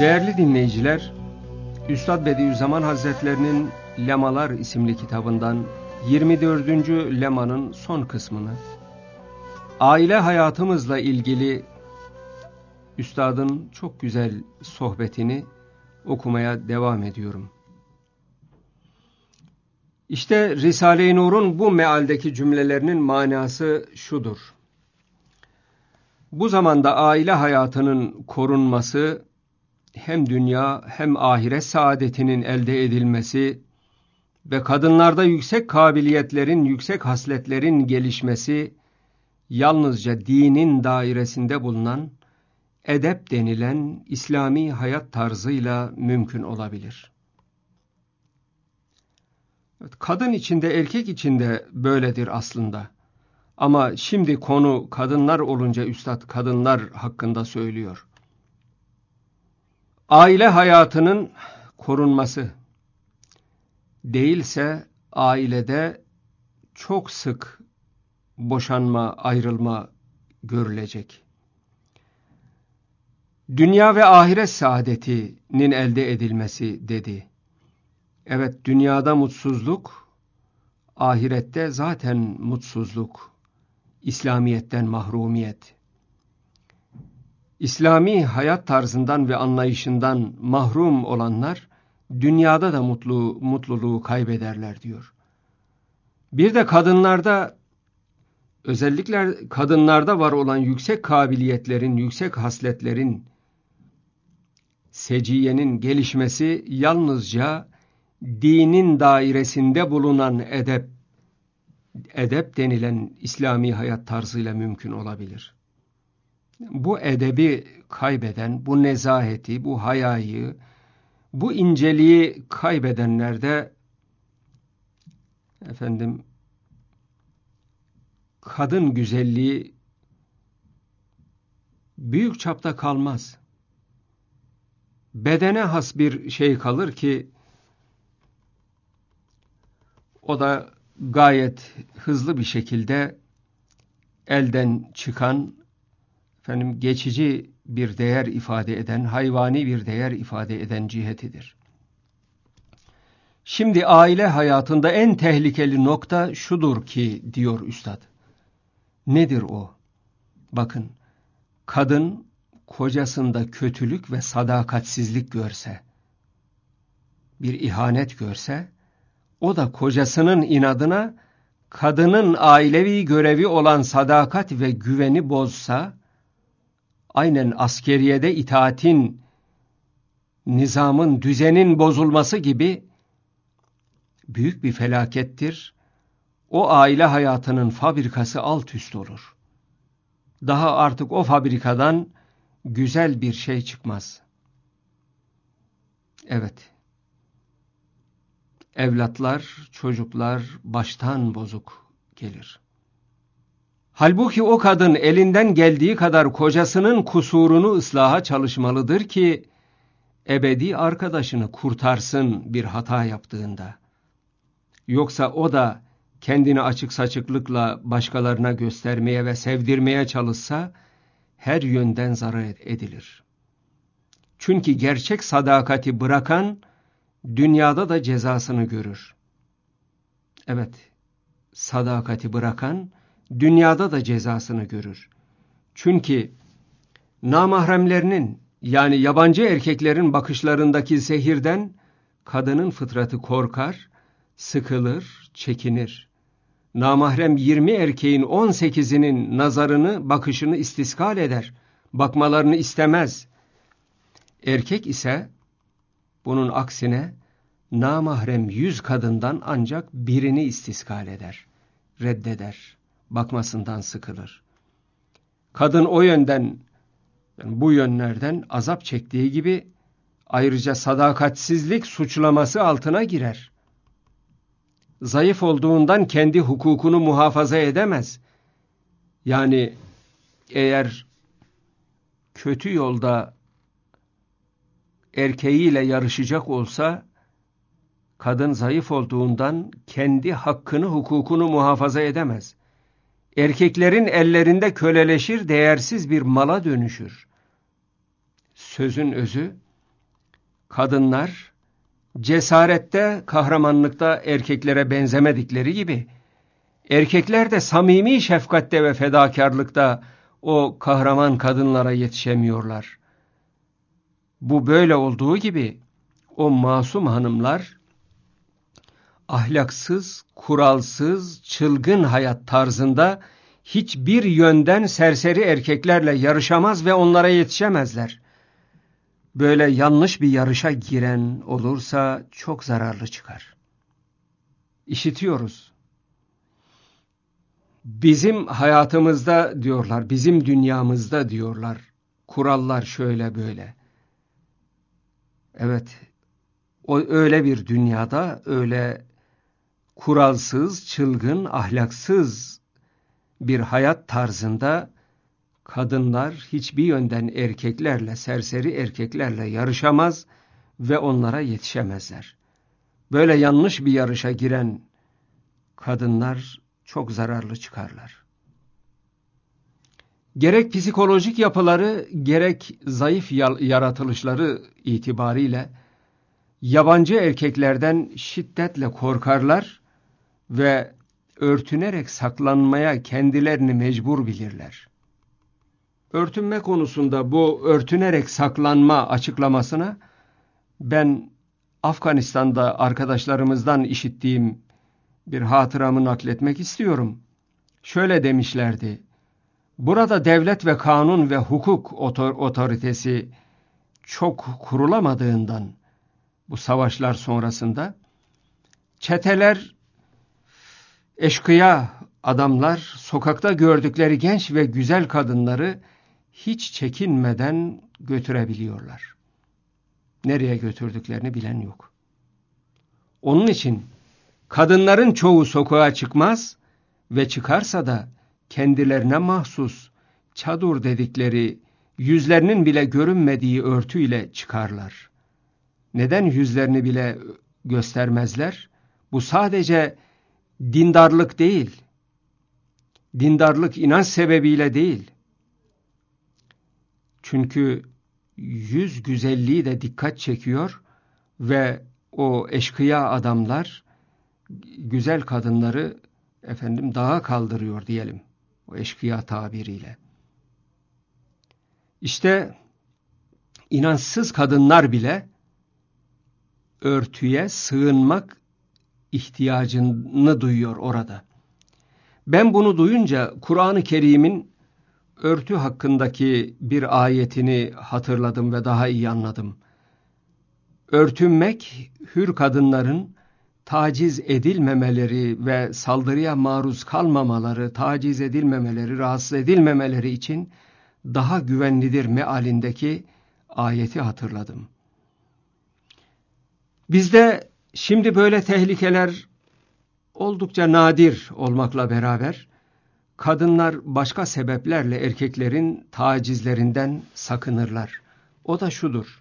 Değerli dinleyiciler, Üstad Bediüzzaman Hazretlerinin Lemalar isimli kitabından 24. lemanın son kısmını, aile hayatımızla ilgili Üstadın çok güzel sohbetini okumaya devam ediyorum. İşte Risale-i Nur'un bu mealdeki cümlelerinin manası şudur. Bu zamanda aile hayatının korunması, hem dünya hem ahiret saadetinin elde edilmesi ve kadınlarda yüksek kabiliyetlerin, yüksek hasletlerin gelişmesi, yalnızca dinin dairesinde bulunan edep denilen İslami hayat tarzıyla mümkün olabilir. Kadın içinde, erkek içinde böyledir aslında. Ama şimdi konu kadınlar olunca Üstad kadınlar hakkında söylüyor. Aile hayatının korunması, değilse ailede çok sık boşanma, ayrılma görülecek. Dünya ve ahiret saadetinin elde edilmesi dedi. Evet, dünyada mutsuzluk, ahirette zaten mutsuzluk, İslamiyet'ten mahrumiyet. İslami hayat tarzından ve anlayışından mahrum olanlar, dünyada da mutluluğu kaybederler diyor. Bir de kadınlarda, özellikle kadınlarda var olan yüksek kabiliyetlerin, yüksek hasletlerin, seciyenin gelişmesi yalnızca dinin dairesinde bulunan edep denilen İslami hayat tarzıyla mümkün olabilir. Bu edebi kaybeden, bu nezaheti, bu hayayı, bu inceliği kaybedenlerde kadın güzelliği büyük çapta kalmaz. Bedene has bir şey kalır ki o da gayet hızlı bir şekilde elden çıkan, geçici bir değer ifade eden, hayvani bir değer ifade eden cihetidir. Şimdi aile hayatında en tehlikeli nokta şudur ki diyor Üstad. Nedir o? Bakın, kadın kocasında kötülük ve sadakatsizlik görse, bir ihanet görse, o da kocasının inadına kadının ailevi görevi olan sadakat ve güveni bozsa, aynen askeriyede itaatin, nizamın, düzenin bozulması gibi büyük bir felakettir. O aile hayatının fabrikası alt üst olur. Daha artık o fabrikadan güzel bir şey çıkmaz. Evet. Evlatlar, çocuklar baştan bozuk gelir. Halbuki o kadın elinden geldiği kadar kocasının kusurunu ıslaha çalışmalıdır ki ebedi arkadaşını kurtarsın bir hata yaptığında. Yoksa o da kendini açık saçıklıkla başkalarına göstermeye ve sevdirmeye çalışsa her yönden zarar edilir. Çünkü gerçek sadakati bırakan dünyada da cezasını görür. Evet, sadakati bırakan dünyada da cezasını görür. Çünkü namahremlerinin, yani yabancı erkeklerin bakışlarındaki zehirden kadının fıtratı korkar, sıkılır, çekinir. Namahrem 20 erkeğin 18'inin nazarını, bakışını istiskal eder. Bakmalarını istemez. Erkek ise bunun aksine namahrem 100 kadından ancak birini istiskal eder, reddeder, bakmasından sıkılır. Kadın o yönden, bu yönlerden azap çektiği gibi ayrıca sadakatsizlik suçlaması altına girer. Zayıf olduğundan kendi hukukunu muhafaza edemez. Yani eğer kötü yolda erkeğiyle yarışacak olsa, kadın zayıf olduğundan kendi hakkını, hukukunu muhafaza edemez. Erkeklerin ellerinde köleleşir, değersiz bir mala dönüşür. Sözün özü, kadınlar cesarette, kahramanlıkta erkeklere benzemedikleri gibi, erkekler de samimi şefkatte ve fedakarlıkta o kahraman kadınlara yetişemiyorlar. Bu böyle olduğu gibi o masum hanımlar ahlaksız, kuralsız, çılgın hayat tarzında hiçbir yönden serseri erkeklerle yarışamaz ve onlara yetişemezler. Böyle yanlış bir yarışa giren olursa çok zararlı çıkar. İşitiyoruz. Bizim hayatımızda diyorlar, bizim dünyamızda diyorlar, kurallar şöyle böyle. Evet, o öyle bir dünyada, öyle kuralsız, çılgın, ahlaksız bir hayat tarzında kadınlar hiçbir yönden erkeklerle, serseri erkeklerle yarışamaz ve onlara yetişemezler. Böyle yanlış bir yarışa giren kadınlar çok zararlı çıkarlar. Gerek psikolojik yapıları, gerek zayıf yaratılışları itibariyle yabancı erkeklerden şiddetle korkarlar ve örtünerek saklanmaya kendilerini mecbur bilirler. Örtünme konusunda bu örtünerek saklanma açıklamasına ben Afganistan'da arkadaşlarımızdan işittiğim bir hatıramı nakletmek istiyorum. Şöyle demişlerdi: burada devlet ve kanun ve hukuk otoritesi çok kurulamadığından bu savaşlar sonrasında çeteler, eşkıya adamlar sokakta gördükleri genç ve güzel kadınları hiç çekinmeden götürebiliyorlar. Nereye götürdüklerini bilen yok. Onun için kadınların çoğu sokağa çıkmaz ve çıkarsa da kendilerine mahsus çadır dedikleri, yüzlerinin bile görünmediği örtüyle çıkarlar. Neden yüzlerini bile göstermezler? Bu sadece dindarlık değil. Dindarlık inanç sebebiyle değil. Çünkü yüz güzelliği de dikkat çekiyor ve o eşkıya adamlar güzel kadınları dağa kaldırıyor diyelim. O eşkıya tabiriyle. İşte inançsız kadınlar bile örtüye sığınmak ihtiyacını duyuyor orada. Ben bunu duyunca Kur'an-ı Kerim'in örtü hakkındaki bir ayetini hatırladım ve daha iyi anladım. Örtünmek, hür kadınların taciz edilmemeleri ve saldırıya maruz kalmamaları, taciz edilmemeleri, rahatsız edilmemeleri için daha güvenlidir mealindeki ayeti hatırladım. Bizde şimdi böyle tehlikeler oldukça nadir olmakla beraber kadınlar başka sebeplerle erkeklerin tacizlerinden sakınırlar. O da şudur: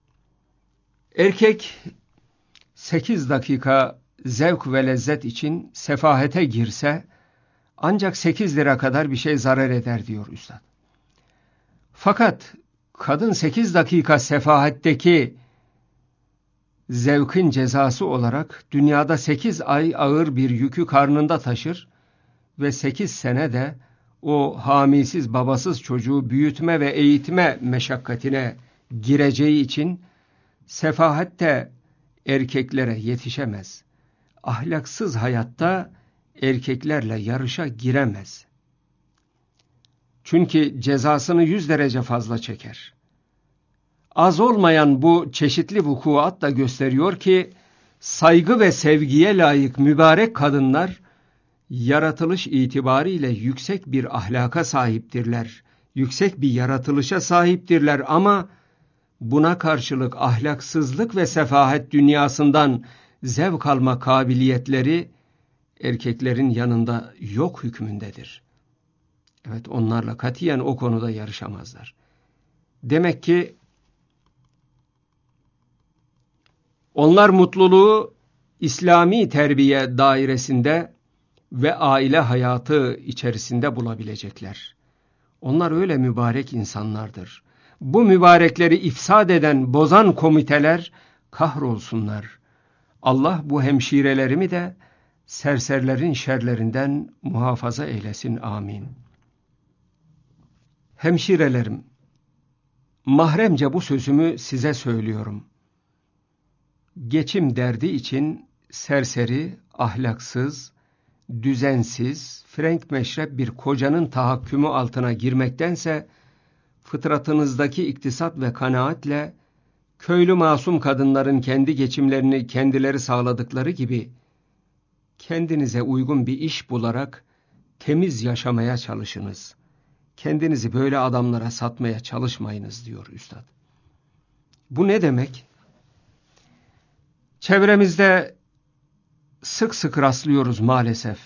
erkek 8 dakika zevk ve lezzet için sefahete girse ancak 8 lira kadar bir şey zarar eder diyor üstad. Fakat kadın 8 dakika sefahetteki zevkin cezası olarak dünyada 8 ay ağır bir yükü karnında taşır ve 8 sene de o hamisiz babasız çocuğu büyütme ve eğitme meşakkatine gireceği için sefahette erkeklere yetişemez. Ahlaksız hayatta erkeklerle yarışa giremez. Çünkü cezasını 100 derece fazla çeker. Az olmayan bu çeşitli vukuat da gösteriyor ki saygı ve sevgiye layık mübarek kadınlar yaratılış itibariyle yüksek bir ahlaka sahiptirler. Yüksek bir yaratılışa sahiptirler ama buna karşılık ahlaksızlık ve sefahet dünyasından zevk alma kabiliyetleri erkeklerin yanında yok hükmündedir. Evet, onlarla katiyen o konuda yarışamazlar. Demek ki onlar mutluluğu İslami terbiye dairesinde ve aile hayatı içerisinde bulabilecekler. Onlar öyle mübarek insanlardır. Bu mübarekleri ifsad eden, bozan komiteler kahrolsunlar. Allah bu hemşirelerimi de serserilerin şerlerinden muhafaza eylesin. Amin. Hemşirelerim, mahremce bu sözümü size söylüyorum. Geçim derdi için serseri, ahlaksız, düzensiz, frenk meşrep bir kocanın tahakkümü altına girmektense, fıtratınızdaki iktisat ve kanaatle, köylü masum kadınların kendi geçimlerini kendileri sağladıkları gibi, kendinize uygun bir iş bularak temiz yaşamaya çalışınız. Kendinizi böyle adamlara satmaya çalışmayınız diyor Üstad. Bu ne demek? Çevremizde sık sık rastlıyoruz maalesef.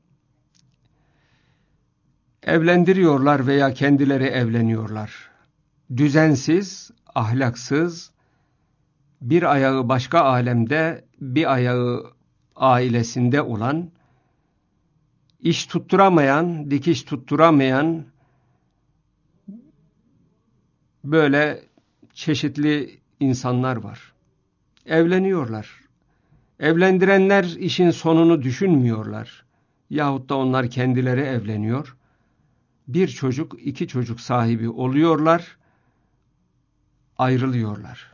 Evlendiriyorlar veya kendileri evleniyorlar. Düzensiz, ahlaksız, bir ayağı başka alemde, bir ayağı ailesinde olan, iş tutturamayan, dikiş tutturamayan, böyle çeşitli insanlar var. Evleniyorlar. Evlendirenler işin sonunu düşünmüyorlar. Yahut da onlar kendileri evleniyor. Bir çocuk, iki çocuk sahibi oluyorlar, ayrılıyorlar.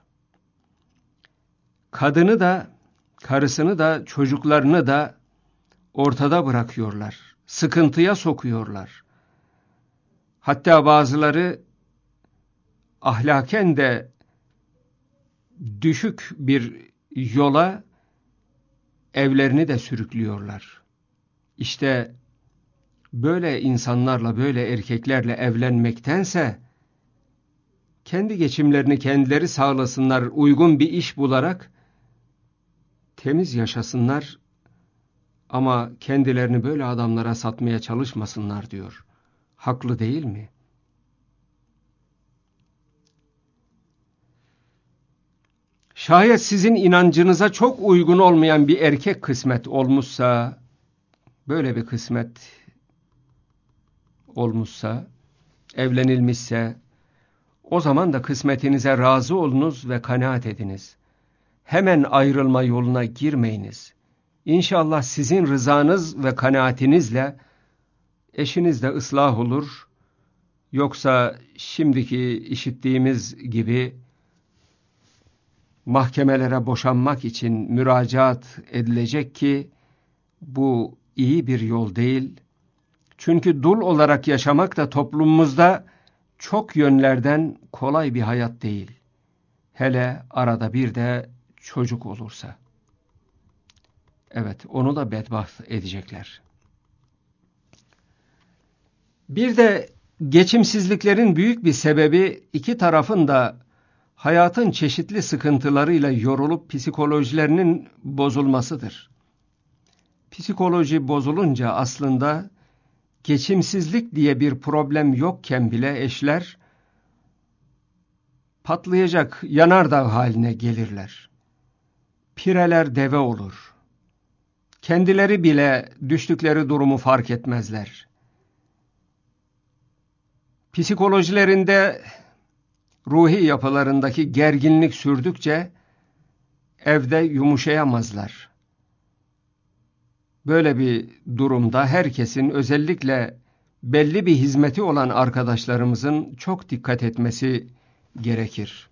Kadını da, karısını da, çocuklarını da ortada bırakıyorlar. Sıkıntıya sokuyorlar. Hatta bazıları ahlaken de düşük bir yola evlerini de sürüklüyorlar. İşte böyle insanlarla, böyle erkeklerle evlenmektense kendi geçimlerini kendileri sağlasınlar, uygun bir iş bularak temiz yaşasınlar ama kendilerini böyle adamlara satmaya çalışmasınlar diyor. Haklı değil mi? Şayet sizin inancınıza çok uygun olmayan bir erkek kısmet olmuşsa, böyle bir kısmet olmuşsa, evlenilmişse, o zaman da kısmetinize razı olunuz ve kanaat ediniz. Hemen ayrılma yoluna girmeyiniz. İnşallah sizin rızanız ve kanaatinizle eşiniz de ıslah olur. Yoksa şimdiki işittiğimiz gibi mahkemelere boşanmak için müracaat edilecek ki bu iyi bir yol değil. Çünkü dul olarak yaşamak da toplumumuzda çok yönlerden kolay bir hayat değil. Hele arada bir de çocuk olursa. Evet, onu da bedbaht edecekler. Bir de geçimsizliklerin büyük bir sebebi iki tarafın da hayatın çeşitli sıkıntılarıyla yorulup psikolojilerinin bozulmasıdır. Psikoloji bozulunca aslında geçimsizlik diye bir problem yokken bile eşler patlayacak yanardağ haline gelirler. Pireler deve olur. Kendileri bile düştükleri durumu fark etmezler. Psikolojilerinde, ruhi yapılarındaki gerginlik sürdükçe evde yumuşayamazlar. Böyle bir durumda herkesin, özellikle belli bir hizmeti olan arkadaşlarımızın çok dikkat etmesi gerekir.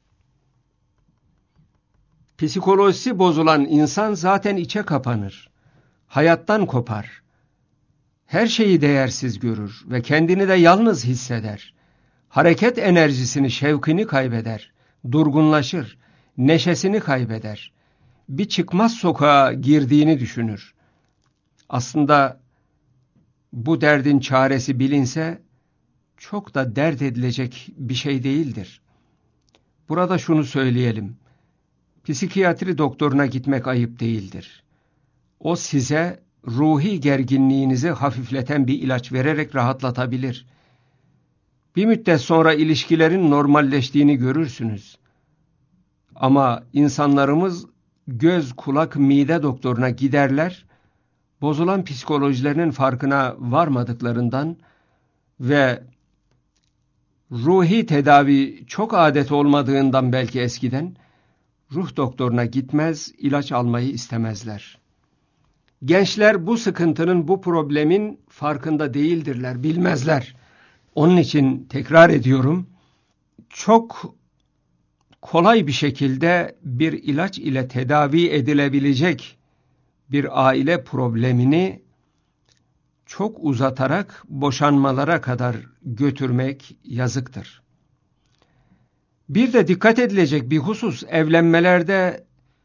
Psikolojisi bozulan insan zaten içe kapanır, hayattan kopar. Her şeyi değersiz görür ve kendini de yalnız hisseder. Hareket enerjisini, şevkini kaybeder, durgunlaşır, neşesini kaybeder. Bir çıkmaz sokağa girdiğini düşünür. Aslında bu derdin çaresi bilinse çok da dert edilecek bir şey değildir. Burada şunu söyleyelim. Psikiyatri doktoruna gitmek ayıp değildir. O size ruhi gerginliğinizi hafifleten bir ilaç vererek rahatlatabilir. Bir müddet sonra ilişkilerin normalleştiğini görürsünüz. Ama insanlarımız göz, kulak, mide doktoruna giderler, bozulan psikolojilerinin farkına varmadıklarından ve ruhi tedavi çok adet olmadığından belki eskiden, ruh doktoruna gitmez, ilaç almayı istemezler. Gençler bu sıkıntının, bu problemin farkında değildirler, bilmezler. Onun için tekrar ediyorum, çok kolay bir şekilde bir ilaç ile tedavi edilebilecek bir aile problemini çok uzatarak boşanmalara kadar götürmek yazıktır. Bir de dikkat edilecek bir husus, evlenmelerde,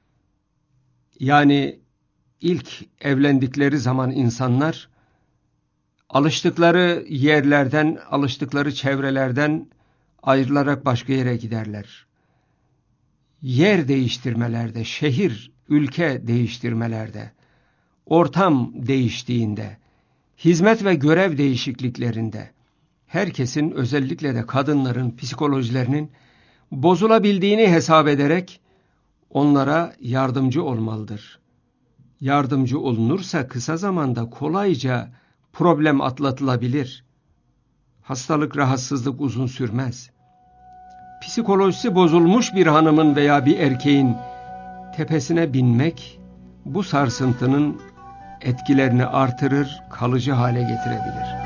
yani ilk evlendikleri zaman insanlar alıştıkları yerlerden, alıştıkları çevrelerden ayrılarak başka yere giderler. Yer değiştirmelerde, şehir, ülke değiştirmelerde, ortam değiştiğinde, hizmet ve görev değişikliklerinde, herkesin, özellikle de kadınların psikolojilerinin bozulabildiğini hesap ederek onlara yardımcı olmalıdır. Yardımcı olunursa kısa zamanda kolayca problem atlatılabilir. Hastalık, rahatsızlık uzun sürmez. Psikolojisi bozulmuş bir hanımın veya bir erkeğin tepesine binmek bu sarsıntının etkilerini artırır, kalıcı hale getirebilir.